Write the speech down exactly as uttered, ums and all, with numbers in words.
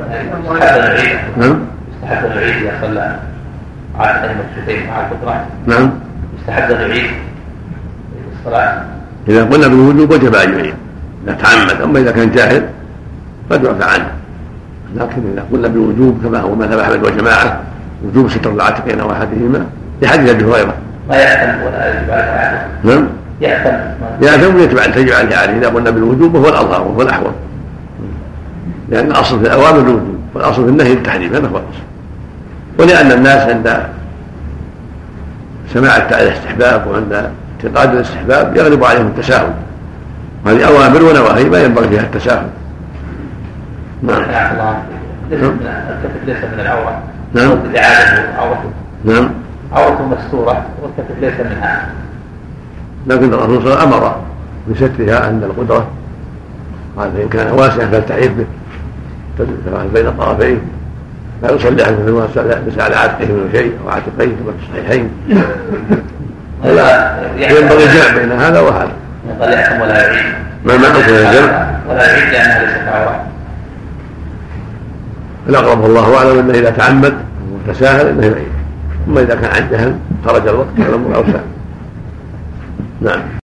نعم. يستحب أن يعيد إذا صلى على المكتوبين مع القدرة. نعم. يستحب أن يعيد الصلاة. إذا قلنا بالوجوب وجب أن يعيد إذا تعمد، أما إذا كان جاهل قد يعفى عنه، لكن إذا قلنا بالوجوب كما هو مذهب أحمد وجماعة وجوب ستر العاتقين أو أحدهما لحديث أبي هريرة. ما يأثم ولا يجب عليه. نعم. يأثم. يأثم ويجب أن تجب عليه عليه إذا قلنا بالوجوب وهو الأظهر وهو الأحوط، لأن الأصل في الأوامر الوجوب والأصل في النهي التحريم، هذا هو الأصل. ولأن الناس عند سماع الاستحباب وعند اعتقاد الاستحباب يغلب عليهم التساهل، هذه أوامر ونواهي ما ينبغي فيها التساهل. نعم. الكتف ليس من العورة. نعم. عورته. نعم. عورته مستورة والكتف ليس منها. لكن الرسول صلى الله عليه وسلم أمر بسترها عند القدرة، قال فإن كان واسعا فلتعيف به بين الطرفين، لا يصلي أحد ليس على عاتقه من شيء أو عاتقيه كما في الصحيحين. ولا ينبغي الجمع بين هذا وهذا. قال يحكم ولا يعيد. ما ما أقول الجمع ولا يعيد لأنها ليست عورة. الأقرب الله أعلم أنه إذا تعمد وتساهل أنه يعيد، أما إذا كان عن جهل خرج الوقت فالأمر أوسع. نعم.